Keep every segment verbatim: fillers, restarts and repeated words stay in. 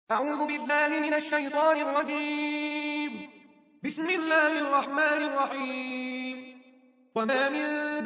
أعوذ بالله من الشيطان الرجيم. بسم الله الرحمن الرحيم. وما من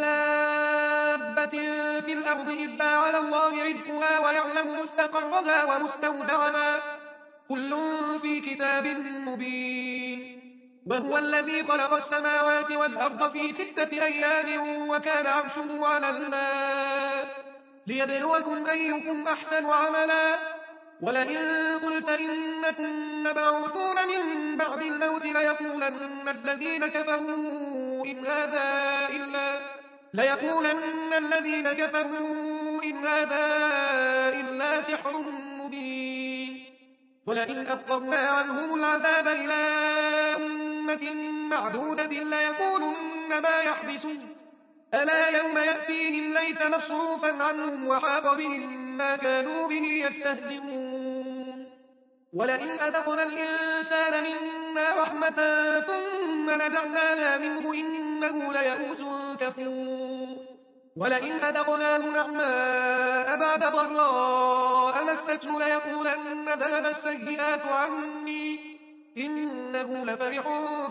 دابة في الأرض إلا على الله رزقها ويعلم مستقرها ومستودعها كل في كتاب مبين. وهو الذي خلق السماوات والأرض في ستة أيام وكان عرشه على الماء ليبلوكم أيكم أحسن عملا. ولئن قلت إنكم مبعوثون من بعد الموت ليقولن الذين كفروا إن هذا إلا ليقولن الذين كفروا إن هذا إلا سحر مبين. ولئن أخرنا عنهم العذاب إلى أمة معدودة ليقولن ما يحبسون ألا يوم يأتيهم ليس مصروفا عنهم وحاق بهم ما كانوا به يستهزئون. ولئن أذقنا الإنسان منا رحمة ثم نزعناها منه إنه ليئوس كفور. ولئن أذقناه نعماء بعد ضراء مسته ليقولن ذهب السيئات عني إنه لفرح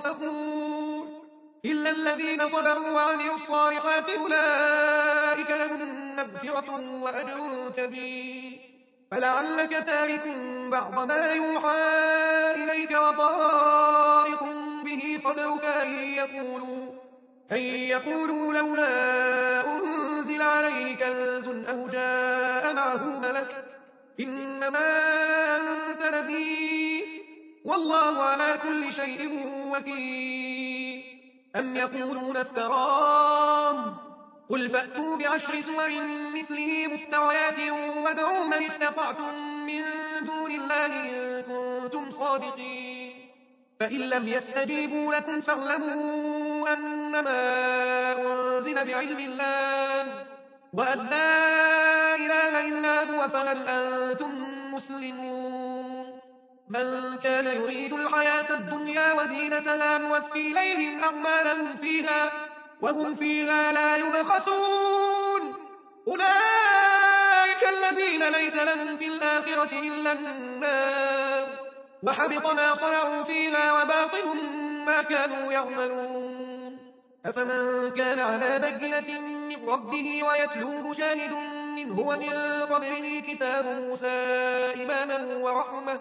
فخور. إلا الذين صبروا وعملوا الصالحات أولئك لهم مغفرة وأجر كبير. فلعلك تارك بعض ما يوحى إليك وضائق به صدرك أن يقولوا, أن يقولوا لولا أنزل عليه كنز أو جاء معه ملك إنما أنت نذير والله على كل شيء وكيل. أم يقولون افتراه قل فأتوا بعشر سور مثله مفتريات وادعوا من استطعتم من دون الله إن كنتم صادقين. فإن لم يستجيبوا لكم فاعلموا أنما أنزل بعلم الله وأن لا إله إلا هو فهل أنتم مسلمون. من كان يريد الحياة الدنيا وزينتها نوفي إليهم أعمالهم فيها وهم فيها لا يبخسون. أولئك الذين ليس لهم في الآخرة إلا النار وحبط ما صنعوا فيها وباطل ما كانوا يعملون. أفمن كان على بينة من ربه ويتلوه شاهد منه ومن قبله كتاب موسى إماما ورحمة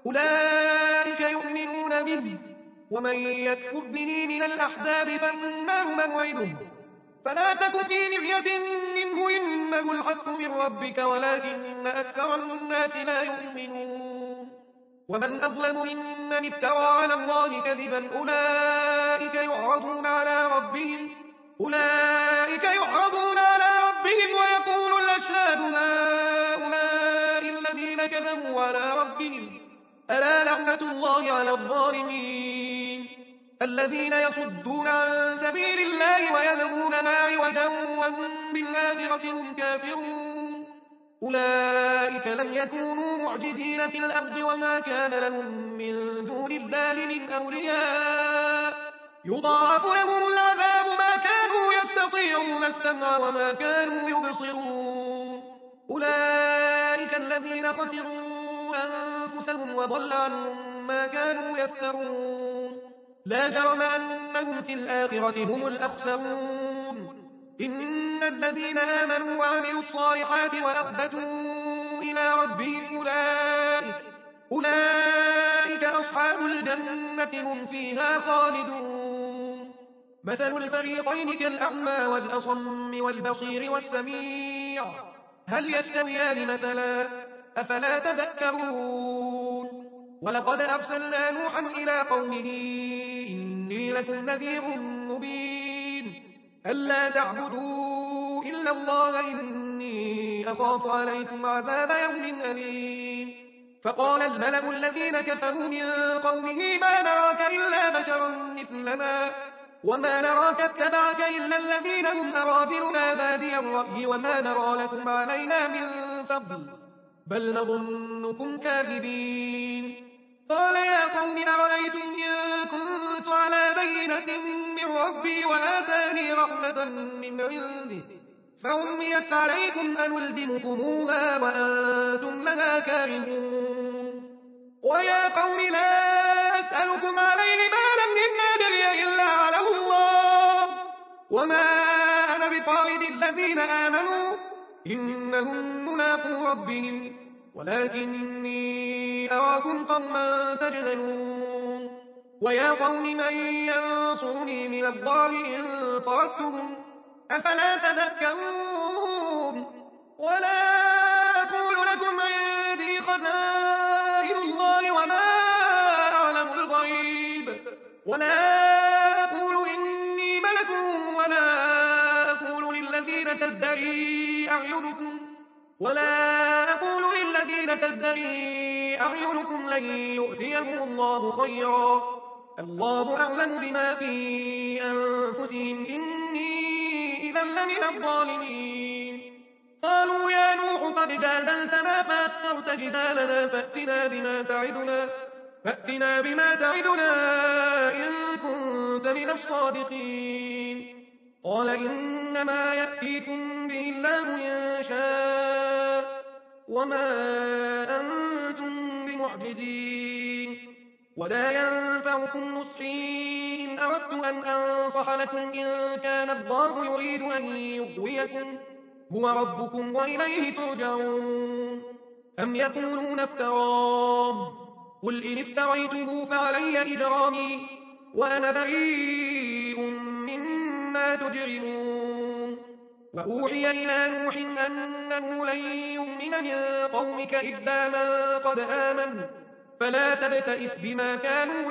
أولئك يؤمنون به ومن يكفر به من الأحزاب فالنار موعده فلا تك في مرية منه إنه الحق من ربك ولكن أكثر الناس لا يؤمنون. ومن أظلم ممن افترى على الله كذبا أولئك يعرضون على ربهم أولئك يعرضون على ربهم ويقول الأشهاد هؤلاء الذين كذبوا على ربهم ألا لعنة الله على الظالمين الذين يصدون عن سبيل الله ويبغونها عوجا وهم بالآخرة هم كافرون. أولئك لم يكونوا معجزين في الأرض وما كان لهم من دون الله من أولياء يضاعف لهم العذاب ما كانوا يستطيعون السمع وما كانوا يبصرون. أولئك الذين خسروا أنفسهم وضل عنهم ما كانوا يفترون. لا جرم أنهم في الآخرة هم الأخسرون. إن الذين آمنوا وعملوا الصالحات وأخبتوا إلى ربهم أولئك, أولئك أصحاب الجنة هم فيها خالدون. مثل الفريقين كالأعمى والأصم والبصير والسميع هل يستويان مثلا أفلا تذكرون. ولقد أرسلنا نوحا إلى قومه إني لكم نذير مبين ألا تعبدوا إلا الله إني أخاف عليكم عذاب يوم أليم. فقال الملأ الذين كفروا من قومه ما نراك إلا بشرا مثلنا وما نراك اتبعك إلا الذين هم أراذلنا بادي الرأي وما نرى لكم علينا من فضل بل نظنكم كاذبين. قال يا قوم أرأيتم إن كنت على بينة من ربي وآتاني رحمة من عنده فعميت عليكم أنلزمكموها وأنتم لها كارهون. الذين آمنوا إنهم ملاقو ربهم ولكني أراكم قوما تجهلون ويا قوم من ينصرني من الله إن طردتهم أفلا تذكرون ولا أقول لكم عندي خزائن الله ولا أعلم الغيب ولا أقول إني ملك ولا أقول للذين تزدري أعينكم ولا أقول للذين تزدري أعينكم لن يؤتيهم الله خيرا الله أعلم بما في أنفسهم إني إذا لمن الظالمين قالوا يا نوح قد جادلتنا فأكثرت جدالنا فأتنا بما تعدنا فأتنا بما تعدنا إن كنت من الصادقين قال إنما يأتيكم به الله إن شاء وما أنتم بمعجزين ولا ينفعكم نصحي إن أردت أن أنصح لكم إن كان الله يريد أن يغويكم هو ربكم وإليه ترجعون أم يقولون افتراه قل إن افتريته فعلي إجرامي وأنا بريء مما تجرمون وأوحي إلى نوح أنه لن يؤمن من قومك إلا من قد آمن فلا تبتئس بما كانوا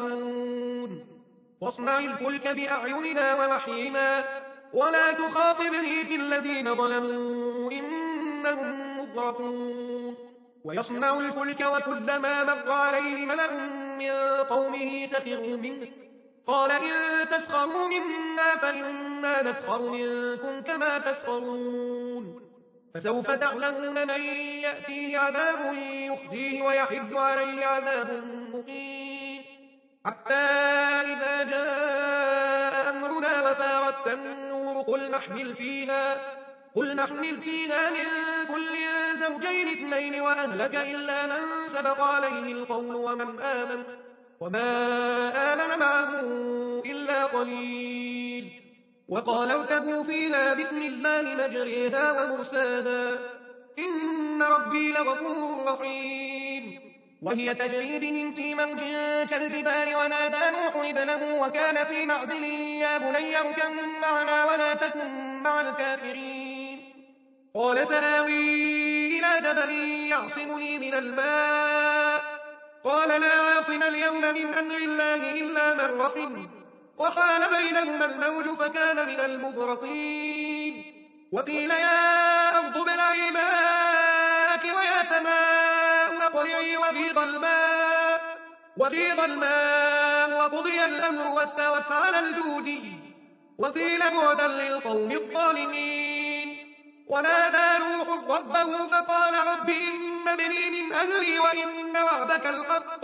يفعلون واصنع الفلك بأعيننا ووحينا ولا تخاطبني في الذين ظلموا إنهم مغرقون ويصنع الفلك وكلما مر عليه ملأ من قومه سخروا منه قال إن تسخروا منا فإنا نسخر منكم كما تسخرون فسوف تعلمون من يأتيه عذاب يخزيه ويحد عليه عذاب مقيم حتى إذا جاء أمرنا وفارت النور قل نحمل فيها قل نحمل فيها من كل زوجين اثنين وأهلك إلا من سبق عليه القول ومن آمن وما آمن معه إلا قليل وقال اركبوا فيها بسم الله مجريها ومرساها إن ربي لغفور رحيم وهي تجري بهم في موج كالجبال ونادى نوح ابنه وكان في معزل يا بني اركب معنا ولا تكن مع الكافرين قال سآوي إلى جبل يعصمني من الماء قال لا عاصم اليوم من أمر الله إلا من رحم وحال بينهما الموج فكان من المغرقين وقيل يا أرض ابلعي ماءك ويا سماء اقلعي وغيض الماء وغيض الماء وقضي الأمر واستوت على الجود وقيل بعدا للقوم الظالمين ونادى نوح ربه فقال رب إن ابني من أهلي وإن وعدك الحق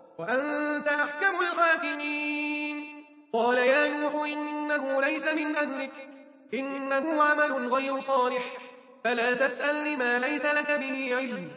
وأنت أحكم الحاكمين قال يا نوح إنه ليس من أهلك إنه عمل غير صالح فلا تسألني ما ليس لك به علم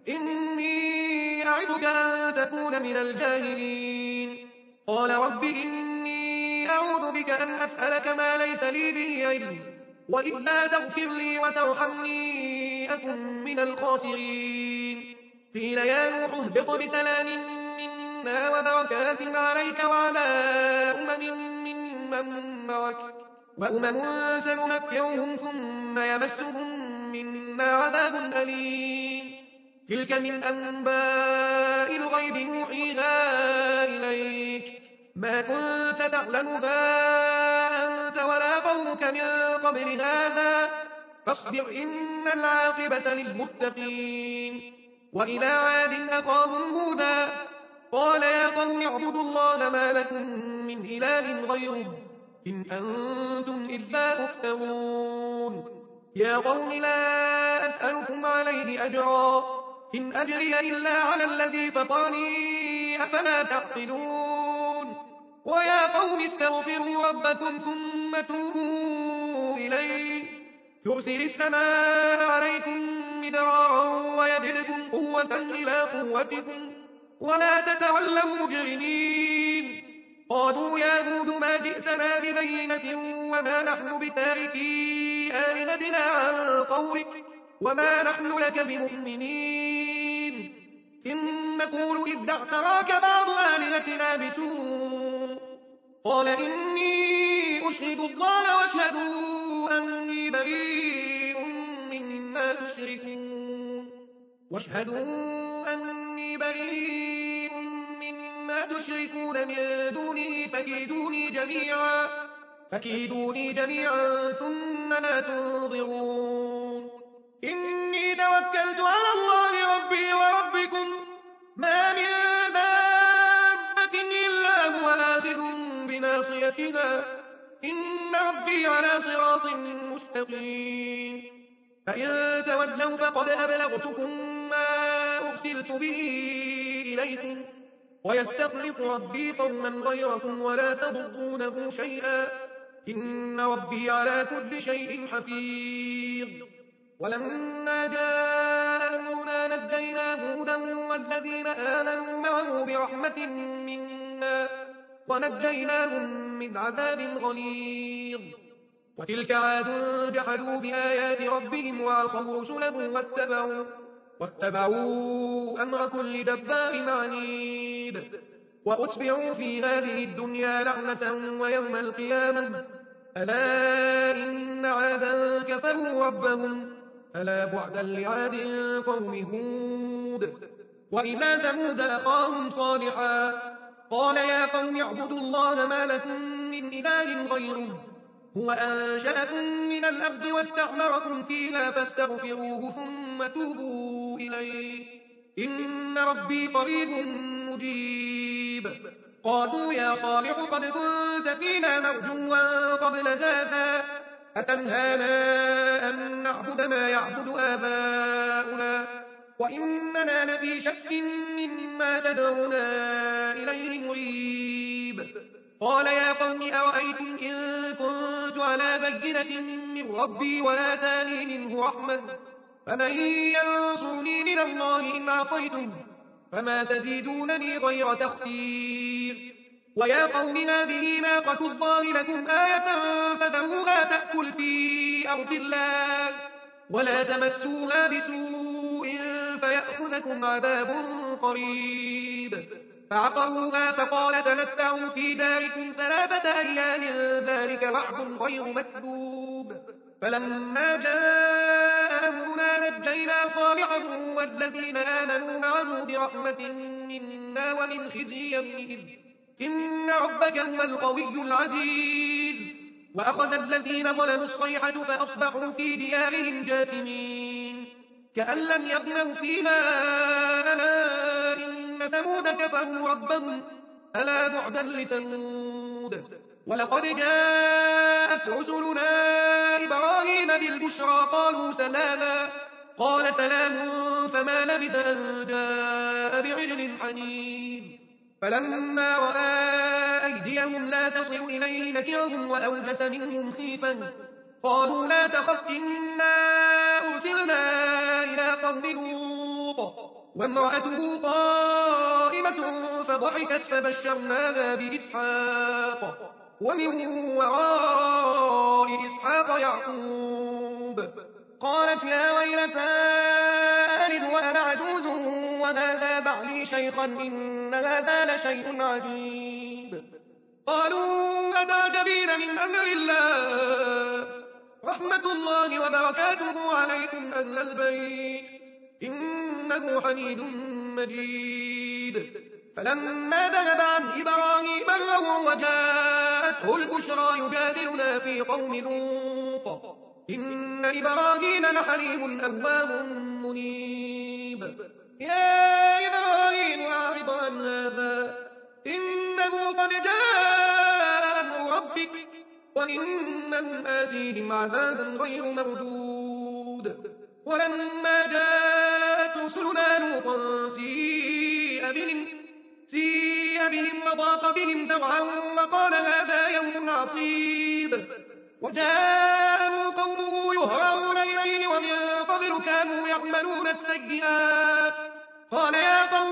إني أعظك أن تكون من الجاهلين قال رب إني أعوذ بك أن أسألك ما ليس لي به علم وإلا تغفر لي وترحمني أكن من الخاسرين قيل يا نوح اهبط بسلام منا وبركات عليك وعلى أمم ممن معك وأمم سنمكرهم ثم يمسهم منا عذاب أليم تلك من أنباء الغيب نوحيها إليك ما كنت تعلمها أنت ولا قومك من قبل هذا فاصبر إن العاقبة للمتقين وإلى عاد أخاهم هودا قال يا قوم اعبدوا الله ما لكم من إله غيره إن أنتم إلا مفترون يا قوم لا أسألكم عليه أجرا إن أجري إلا على الذي فطرني أفلا تعقلون ويا قوم استغفروا ربكم ثم توبوا إليه يرسل السماء عليكم مدرارا ويجدكم قوة إلى قوتكم ولا تتولوا مجرمين قالوا يا هود ما جئتنا ببينة وما نحن بتاركي آلهتنا عن قولك وما نحن لك بمؤمنين إن نقول إذ اعتراك بعض آلهتنا بسوء قال إني أشهد الله واشهدوا أني بريء مما تشركون واشهدوا أني بريء مما تشركون من دونه فكيدوني جميعا فكيدوني جميعا ثم لا تنظرون إني توكلت على الله ربي وربكم ما من دابة إلا هو آخذ بناصيتها إن ربي على صراط مستقيم فإن تولوا فقد أبلغتكم ما أرسلت به إليكم ويستخلف ربي قوما غيركم ولا تضرونه شيئا إن ربي على كل شيء حفيظ ولما جاء أمرنا نجينا هودا والذين آمنوا معه برحمة منا ونجيناهم من عذاب غليظ وتلك عاد جحدوا بآيات ربهم وعصوا رسله واتبعوا, واتبعوا أمر كل جبار عنيد وأتبعوا في هذه الدنيا لعنة ويوم القيامة ألا إن عادا كفروا ربهم ألا بعدا لعاد قوم هود وإلى ثمود أخاهم صالحا قال يا قوم اعبدوا الله ما لكم من إله غيره هو أنشأكم من الأرض واستعمركم فيها فاستغفروه ثم توبوا إليه إن ربي قريب مجيب قالوا يا صالح قد كنت فينا مرجوا قبل هذا أتنهانا أن نعبد ما يعبد آباؤنا وإننا لفي شك مما تدعونا إليه مريب قال يا قوم أرأيتم إن كنت على بينة من ربي وآتاني منه رحمة فمن ينصرني من الله إن عصيتم فما تزيدونني غير تخسير ويا قوم هذه ناقة الله لكم آية فذروها تأكل في أرض الله ولا تمسوها بسوء فيأخذكم عذاب قريب فعقروها فقال تمتعوا في داركم ثلاثة أيام ذلك وعد غير مكذوب فلما جاء أمرنا نجينا صالحا والذين آمنوا معه برحمة منا ومن خزي يومئذ إن ربك هو القوي العزيز وأخذ الذين ظلموا الصيحة فأصبحوا في ديارهم جاثمين كأن لم يغنوا فيها ألا إن ثمود كفروا ربهم ألا بعدا لثمود ولقد جاءت رسلنا إبراهيم بالبشرى قالوا سلاما قال سلام فما لبث أن جاء بعجل حنين فلما رأى أيديهم لا تصل إليه نكرهم وأوجس منهم خيفا قالوا لا تخف إنا أرسلنا إلى قوم لوط وامرأته قائمة فضحكت فبشرناها بإسحاق ومن وراء إسحاق يعقوب قالت يا ويلتى ألد وأنا عجوز وهذا بعلي شيخا إن هذا لشيء عجيب قالوا أتعجبين من أمر الله رحمة الله وبركاته عليكم أهل البيت إنه حميد مجيد فلما ذهب عن إبراهيم الروع وجاءته البشرى يجادلنا في قوم لوط إن إبراهيم لحليم أواه منيب يا إبراهيم أعرض عن هذا إنه قد جاء أمر ربك وإنهم آتيهم عذاب غير مردود ولما جاءت رسلنا لوطا سيء بهم سيء بهم وضاق بهم ذرعا وقال هذا يوم عصيب وجاءه قومه يهرعون إليه ومن قبل كانوا يعملون السيئات قال يا قوم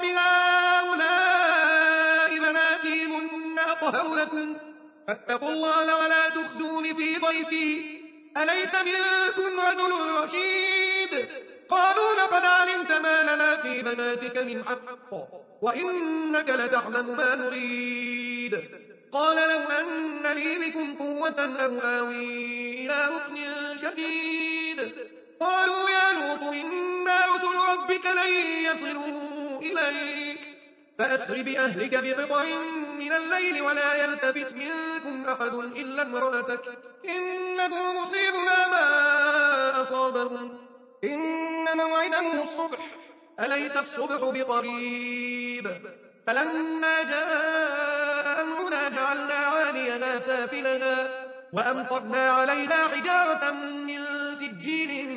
هؤلاء بناتي هن أطهر لكم فاتقوا الله ولا تخزون في ضيفي أليس منكم رجل رشيد قالوا لقد علمت ما لنا في بناتك من حق وإنك لتعلم ما نريد قال لو أن لي بكم قوة أو آوي إلى ركن شديد قالوا يا لوط إنا رسل ربك لن يصلوا إليك فأسر بأهلك بقطع من الليل ولا يلتفت منكم أحد إلا امرأتك إنه مصيبنا ما أصابهم إن موعدهم الصبح أليس الصبح بقريب فلما جاء أمرنا جعلنا عاليها سافلها وأمطرنا عليها حجارة من سجيل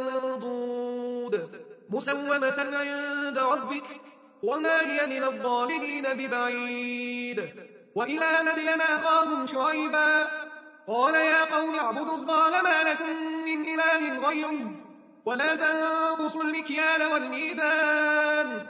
منضود مسومة عند ربك وما هي من الظالمين ببعيد وإلى مدين أخاهم شعيبا قال يا قوم اعبدوا الله ما لكم من إله غيره ولا تنقصوا المكيال والميزان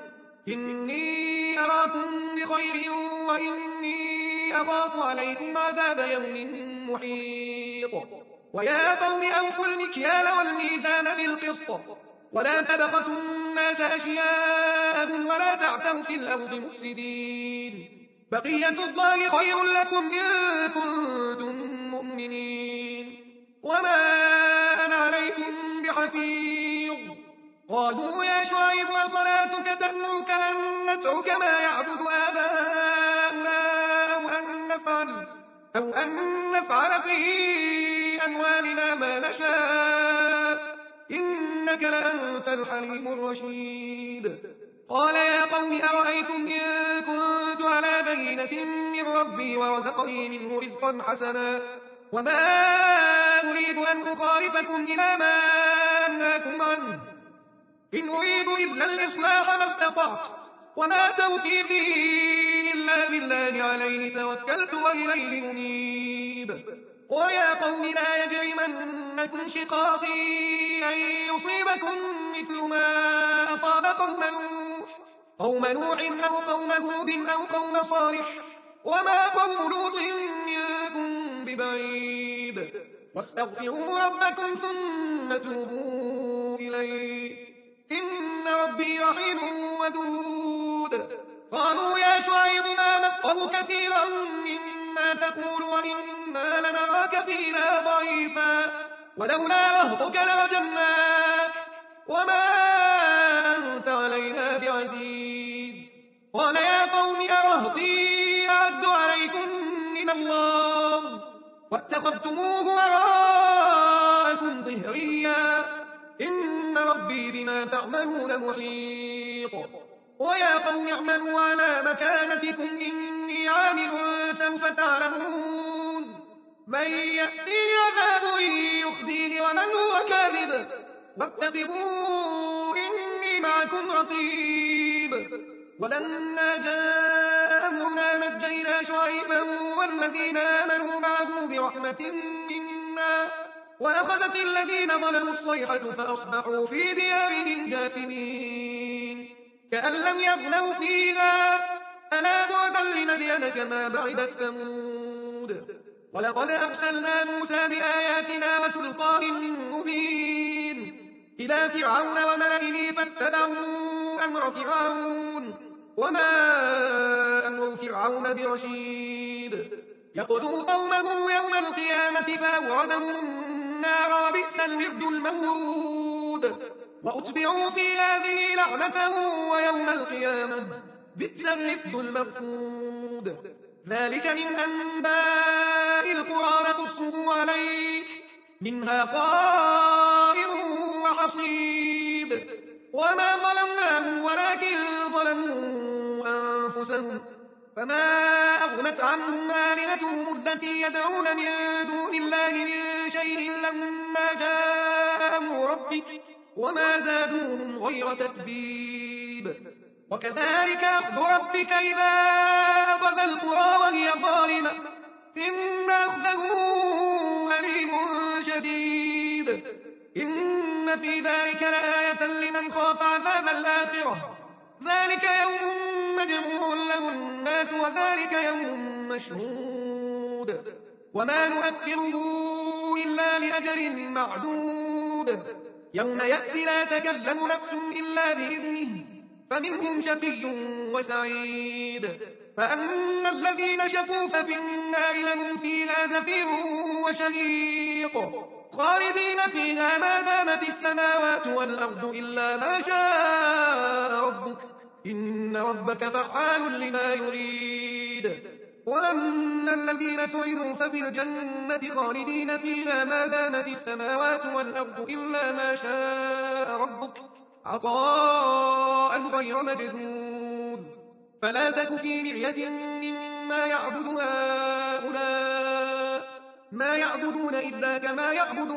إني أراكم بخير وإني أخاف عليكم عذاب يوم محيط ويا قوم أوفوا المكيال والميزان بالقسط ولا تبخسوا الناس أشياءهم ولا تعثوا في الأرض مفسدين بقية الله خير لكم إن كنتم مؤمنين وما أنا عليكم بحفيظ قالوا يا شعيب وصلاتك تأمرك أن نترك ما يعبد آباؤنا أو أن نفعل, أو أن نفعل في أموالنا ما نشاء إنك لأنت الحليم الرشيد قال يا قوم أرأيتم إن كنت على بينة من ربي ورزقني منه رزقا حسنا وما أريد أن أخالفكم إلى ما أنهاكم عنه إن أريد إلا الإصلاح ما استطعت وما توفيقي إلا بالله عليه توكلت وإليه منيب ويا قوم لا يجرمنكم شقاقي أن يصيبكم مثل ما أصاب قوم نوح قوم نوح أو قوم هود أو قوم صالح وما قوم لوط منكم ببعيد واستغفروا ربكم ثم توبوا إليه إن ربي رحيم ودود قالوا يا شعيب ما نفقه كثيرا مما تقول وإنا لنراك فينا ضعيفا ولولا رهطك لرجمناك وما أنت علينا بعزيز قال يا قوم أرهطي أعز عليكم من الله واتخذتموه وراءكم ظهريا إن ربي بما تعملون محيط ويا قوم اعملوا على مكانتكم إني عامل سوف تعلمون من يأتي عذاب يخزيه ومن هو كاذب واتقوا إني معكم رقيب ولما جاء أمرنا نجينا شعيبا والذين آمنوا معه برحمة منا وأخذت الذين ظلموا الصيحة فأصبحوا في ديارهم جاثمين كأن لم يغنوا فيها ألا بعدا لمدين كما بعدت ثمود ولقد أرسلنا موسى بآياتنا وسلطان مبين إلى فرعون وملئه فاتبعوا أمر فرعون وما أمر فرعون برشيد يقتل قومه يوم القيامة فأوعدهم النار وبئس الورد المورود وأتبعوا في هذه لعنة ويوم القيامة بئس الرفد المرفود ذلك من أنباء القرى نقصه عليك منها قائم وحصيد وما ظلمناهم ولكن ظلموا أنفسهم فما أغنت عنهم آلهتهم التي يدعون من دون الله من شيء لما جاء أمر ربك وما زادوهم غير تتبيب وكذلك أخذ ربك إذا أخذ القرى وهي ظالمة إن أخذه أليم شديد إن في ذلك لآية لمن خاف عذاب الآخرة ذلك يوم مجموع له الناس وذلك يوم مشهود وما نؤخره إلا إلا لأجل معدود يوم يأتي لا تكلم نفس إلا بإذنه فمنهم شقي وسعيد فأما الذين شقوا ففي النار لهم فيها زفير وشهيق خالدين فيها ما دامت السماوات والأرض إلا ما شاء ربك إن ربك فعال لما يريد وأما الذين سعروا ففي الجنة خالدين فيها ما دامت السماوات والأرض إلا ما شاء ربك عطاء غير مجدود فلا تك في مرية مما يعبد هؤلاء ما يعبدون إلا كما يعبد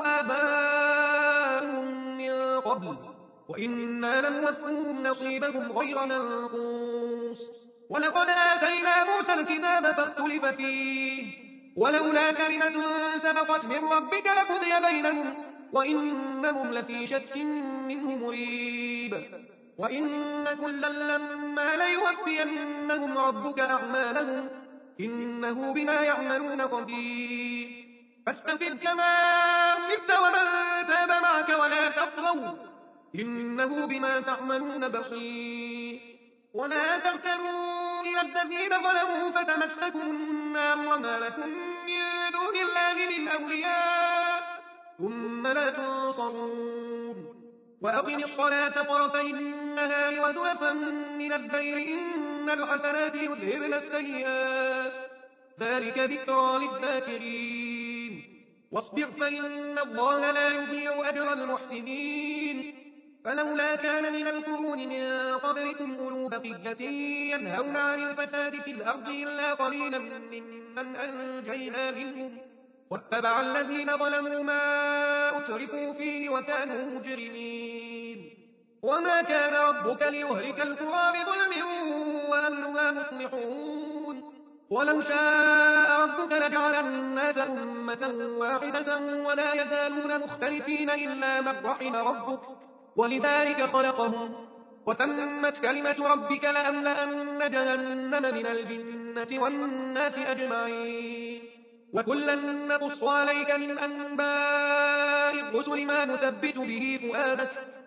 آباؤهم من قبل وإنا لنوفهم نصيبهم غير منقوص ولقد آتينا موسى الكتاب فاختلف فيه ولولا كلمة سبقت من ربك لقضي بينهم وإنهم لفي شك منه مريب وإن كلا لما ليوفينهم ربك أعمالهم إنه بما يعملون خبير فاستقم كما أمرت ومن تاب معك ولا تطغوا إنه بما تعملون بصير ولا تركنوا إلى الذين ظلموا فتمسكم النار وما لكم من دون الله من أولياء ثم لا تنصرون وأقم الصلاة طرفي النهار وزلفا من الليل إن الحسنات يذهبن السيئات ذلك ذكرى للذاكرين واصبر فإن الله لا يضيع أجر المحسنين فلولا كان من القرون من قبلكم أولو بقية ينهون عن الفساد في الأرض إلا قليلا ممن أنجينا منهم واتبع الذين ظلموا ما أتركوا فيه وكانوا مجرمين وما كان ربك ليهلك القرى بظلم وأهلها مصلحون ولو شاء ربك لجعل الناس أمة واحدة ولا يزالون مختلفين إلا من رحم ربك ولذلك خلقهم وتمت كلمة ربك لأملأن جهنم من الجنة والناس أجمعين وكلا نقص عليك من أنباء الرسل ما نثبت به فؤادك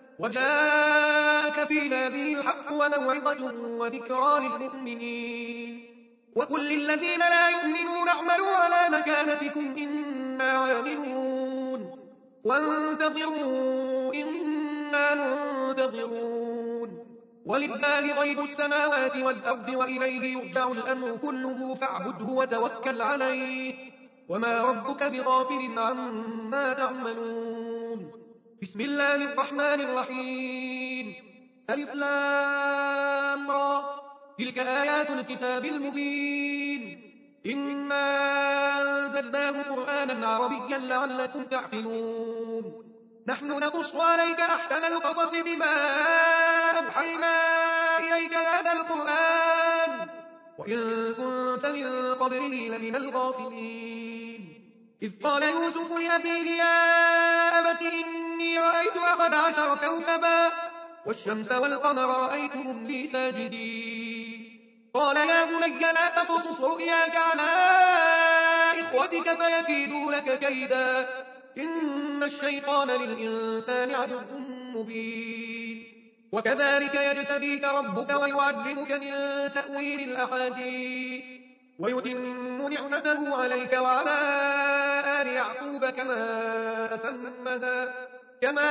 وجاءك في هذه الحق وموعظة وذكرى للمؤمنين وقل للذين لا يؤمنون اعملوا على مكانتكم إنا عاملون وانتظروا إنا منتظرون ولله غيب السماوات والأرض وإليه يرجع الأمر كله فاعبده وتوكل عليه وما ربك بغافل عما تعملون بسم الله الرحمن الرحيم ألف لام را تلك آيات الكتاب المبين إنا أنزلناه قرآنا عربيا لعلكم تعقلون نحن نقص عليك أحسن القصص بما أوحينا إليك هذا القرآن وإن كنت من قبله لمن الغافلين إذ قال يوسف لأبيه يا أبت إني رأيت أحد عشر كوكبا والشمس والقمر رأيتهم لي ساجدين قال يا بني لا تقصص رؤياك على إخوتك فيكيدوا لك كيدا إن الشيطان للإنسان عدو مبين وكذلك يجتبيك ربك ويعلمك من تأويل الأحاديث ويتم نعمته عليك وعلى آل يعقوب كما أتمها كما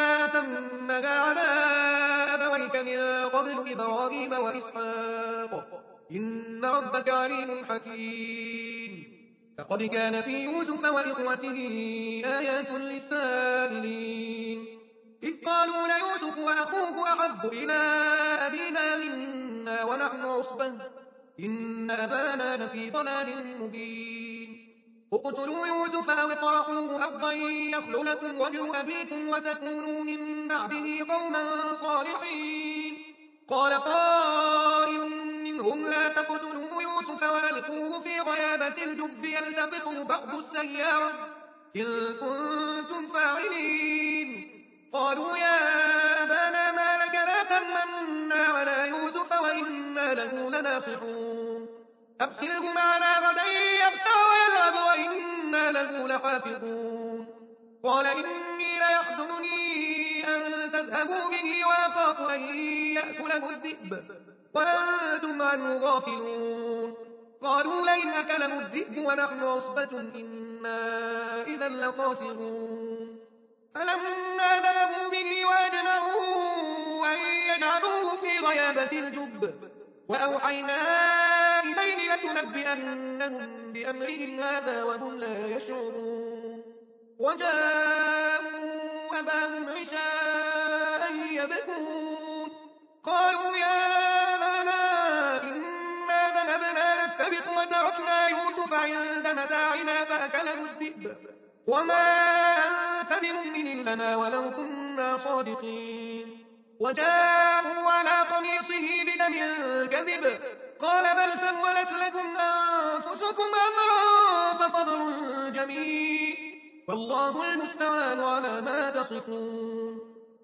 أتمها على أبويك من قبل إبراهيم وإسحاق إن ربك عليم حكيم لقد كان في يوسف وإخوته آيات للسائلين إذ قالوا ليوسف وأخوه أحب إلى أبينا منا ونحن عصبة إن أبانا لفي ضلال مبين اقتلوا يوسف أو اطرحوه أرضا يخل لكم وجه أبيكم وتكونوا من بعده قوما صالحين قال قائل منهم لا تقتلوا يوسف وألقوه في غيابة الجب يلتقطه بعض السيارة إن كنتم فاعلين قالوا يا أبانا ما لك لا تمنا على يوسف وإنا له لناصحون أرسله معنا غدا يرتع ويلعب وإنا له لحافظون قال إني ليحزنني أن تذهبوا به وأخاف أن يأكله الذئب وأنتم عنه غافلون. قالوا لئن أكله الذئب ونحن عصبة إنا إذا لخاسرون. فلما ذهبوا به وأجمعوا أن يجعلوه في غيابة الجب وأوحينا إليه لتنبئنهم بأمرهم هذا وهم لا يشعرون. وجاءوا أباهم عشاء يبكون قالوا يا أبانا إنا ذهبنا نستبق وتركنا يوسف عند متاعنا فأكله الذئب وما أنت بمؤمن لنا ولو كنا صادقين. وجاءوا على قميصه بدم كذب قال بل سولت لكم أنفسكم أمرا فصبر جميل والله المستعان على ما تصفون.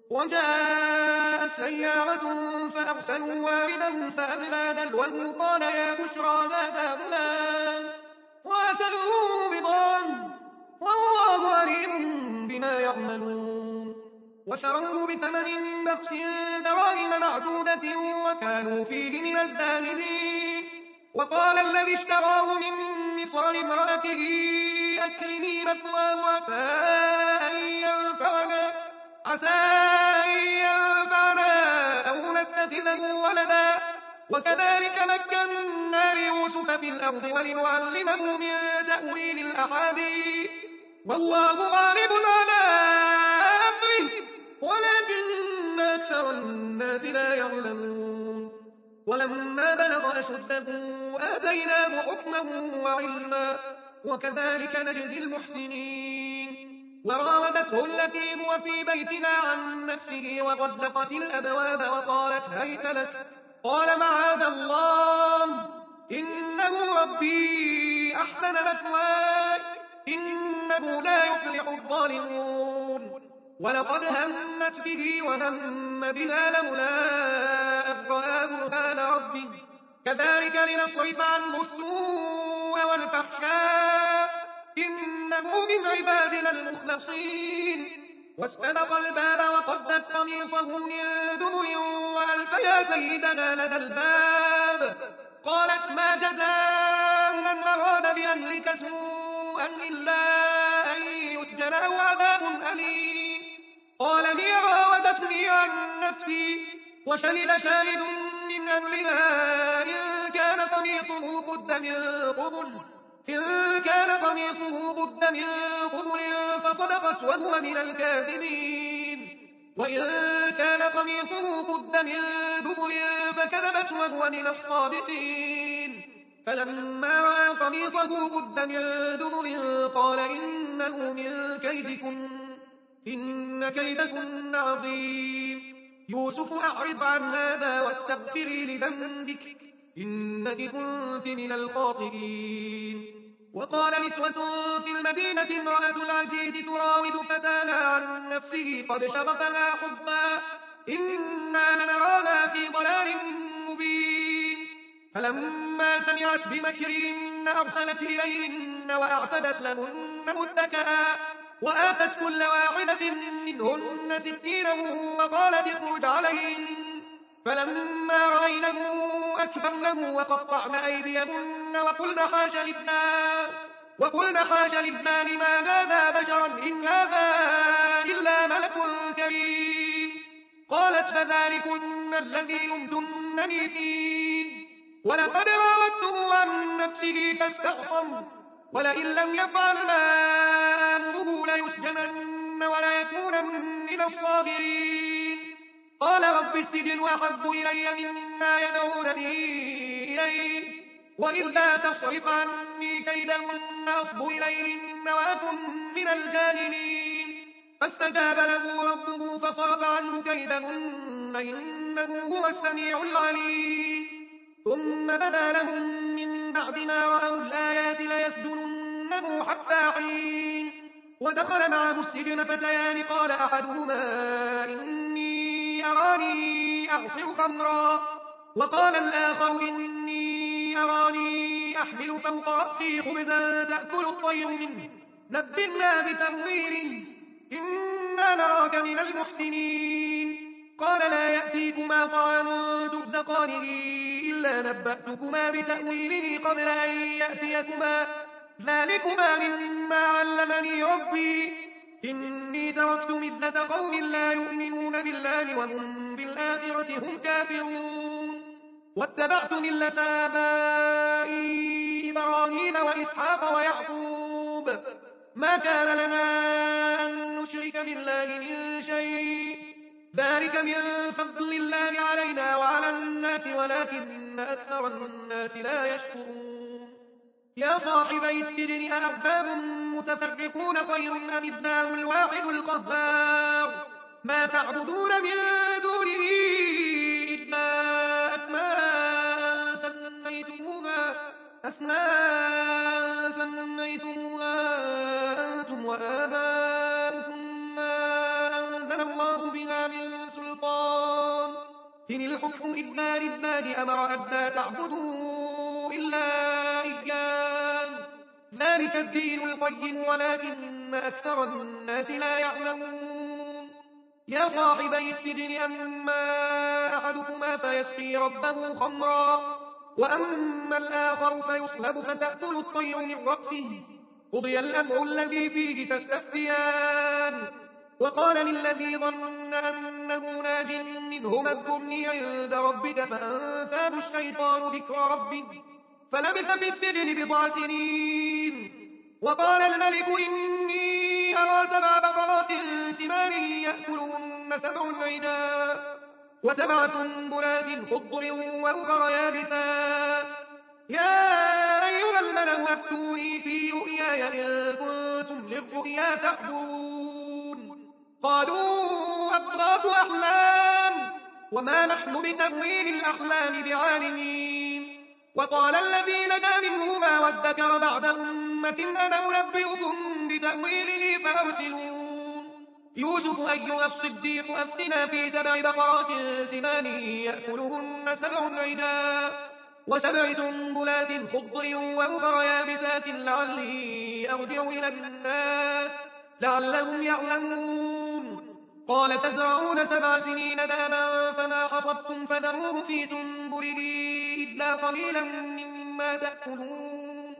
وجاءت سيارة فأرسلوا واردهم فأدلى دلوه قال يا بشرى هذا غلام وأسروه بضاعة والله عليم بما يعملون. وشروه بثمن بخس دراهم معدودة وكانوا فيه من الزاهدين. وقال الذي اشتراه من مصر لامرأته أكرمي مثواه عسى أن ينفعنا عسى أن ينفعنا أو نتخذه ولدا وكذلك مكنا ليوسف في الأرض ولنعلمه من تأويل الأحاديث والله غالب على أمره ولكن أكثر الناس لا يعلمون. ولما بلغ أشده آتيناه حكما وعلما وكذلك نجزي المحسنين. وراودته التي هو في بيتنا عن نفسه وغلقت الأبواب وقالت هيت لك قال معاذ الله إنه ربي أحسن مثواي إنه لا يفلح الظالمون. ولقد همت به وهم بها لولا أن رأى برهان ربه كذلك لنصرف عنه السوء والفحشاء إنه من عبادنا المخلصين. واستبق الباب وقدت قميصه من دبر وألف يا سيدنا لدى الباب قالت ما جزاء من أراد بأهلك سوءا إلا أن يسجن أو عذاب أليم. قال هي راودتني عن نفسي وشهد شاهد من أهلها إن كان قميصه قد من قبل إن كان قميصه قد من قبل فصدقت وهو من الكاذبين وإن كان قميصه قد من دبر فكذبت وهو من الصادقين. فلما رأى قميصه قد من دبر قال إنه من كيدكن إن كيدكن عظيم. يوسف أعرض عن هذا واستغفري لذنبك إنك كنت من الخاطئين. وقال نسوة في المدينة امرأة العزيز تراود فتاها عن نفسه قد شغفها حبا إنا لنراها في ضلال مبين. فلما سمعت بمكرهن أرسلت إليهن وأعتدت لهن متكئا وآتت كل واحدة منهن سكينا وقالت اخرج عليهن. فلما رأينه أكبرنه وقطعن أيديهن وقلن حاش لله وقلن حاش لله ما هذا بشرا إن هذا إلا ملك كريم. قالت فذلكن الذي لمتنني فيه ولقد راودته عن نفسه فاستعصم ولئن لم يفعل ما آمره ليسجنن ولا يكونن من الصاغرين. قال رب السجن أحب إلي مما يدعونني إليه وإلا تصرف عني كيدهن أصب إليهن وأكن من الجاهلين. فاستجاب له ربه فصرف عنه كيدهن إنه هو السميع العليم. ثم بدا لهم من بعد ما رأوا الآيات ليسجننه حتى حين. ودخل معه السجن فتيان قال أحدهما إني أراني أعصر خمرا وقال الآخر إني أراني أحمل فوق رأسي خبزا تأكل الطير منه نبئنا بتأويله إنا نراك من المحسنين. قال لا يأتيكما طعام ترزقانه إلا نبأتكما بتأويله قبل أن يأتيكما، ذلكما مما علمني ربي، إني تركت ملة قوم لا يؤمنون بالله وهم بالآخرة هم كافرون، واتبعت ملة آبائي إبراهيم وإسحاق ويعقوب، ما كان لنا أن نشرك بالله من شيء، ذلك من فضل الله علينا وعلى الناس ولكن أكثر الناس لا يشكرون. يا صاحبي السجن أأرباب متفرقون خير أم الله الواحد القهار، ما تعبدون من دونه إلا أسماء سميتموها أسماء سميتموها أنتم وآباؤكم ما أنزل الله بها من سلطان، إن الحكم إلا لله أمر ألا تعبدوا إلا إياه، ذلك الدين القيم ولكن أكثر الناس لا يعلمون. يا صاحبي السجن أما أحدكما فيسقي ربه خمرا وأما الآخر فيصلب فتأكل الطير من رأسه، قضي الأمر الذي فيه تستفتيان. وقال للذي ظن أنه ناج منهما اذكرني عند ربك فأنساه الشيطان ذكر ربه فلبث في السجن بضع سنين. وقال الملك إني أرى سبع بقرات سمان يأكلهن سبع عجاف وسبع سنبلات خضر وأخر يابسات، يا أيها الملأ أفتوني في رؤياي إن كنتم للرؤيا تعبرون. قالوا أضغاث أحلام وما نحن بتأويل الأحلام بعالمين. وقال الذي نجا منهما وادكر بعد أمة أنا أنبئكم بتأويله فأرسلون. يوسف أيها الصديق أفتنا في سبع بقرات سمان يأكلهن سبع عجاف وسبع سنبلات خضر وأخر يابسات لعلي أرجع إلى الناس لعلهم يعلمون. قال تزرعون سبع سنين دابا فما حصدتم فذروه في سنبله إلا قليلا مما تأكلون،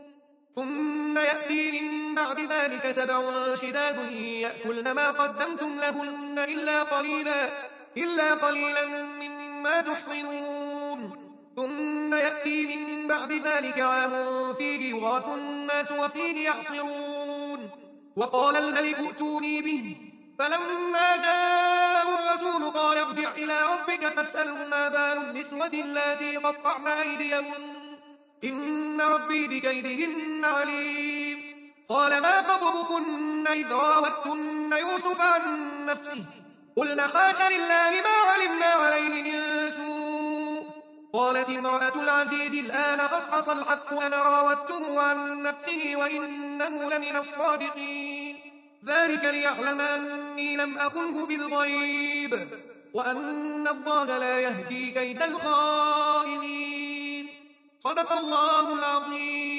ثم يأتي من بعد ذلك سبع شداد يأكلن ما قدمتم لهن إلا قليلا, إلا قليلا مما تحصنون، ثم يأتي من بعد ذلك عام فيه يغاث الناس وفيه يعصرون. وقال الملك ائتوني به فلما جاءه الرسول قال ارجع إلى ربك فاسأله ما بال النسوة اللاتي قطعن أيديهن إن ربي بكيدهن عليم. قال ما خطبكن إذ راوتن يوسف عن نفسه قلنا حاش لله ما علمنا عليه من سوء. قالت امرأة العزيز الآن قصص الحق أنا راودته عن نفسه وإنه لمن الصادقين، ذلك ليعلم أني لم أخنه بالغيب وأن الله لا يهدي كيد الخائنين. صدق الله العظيم.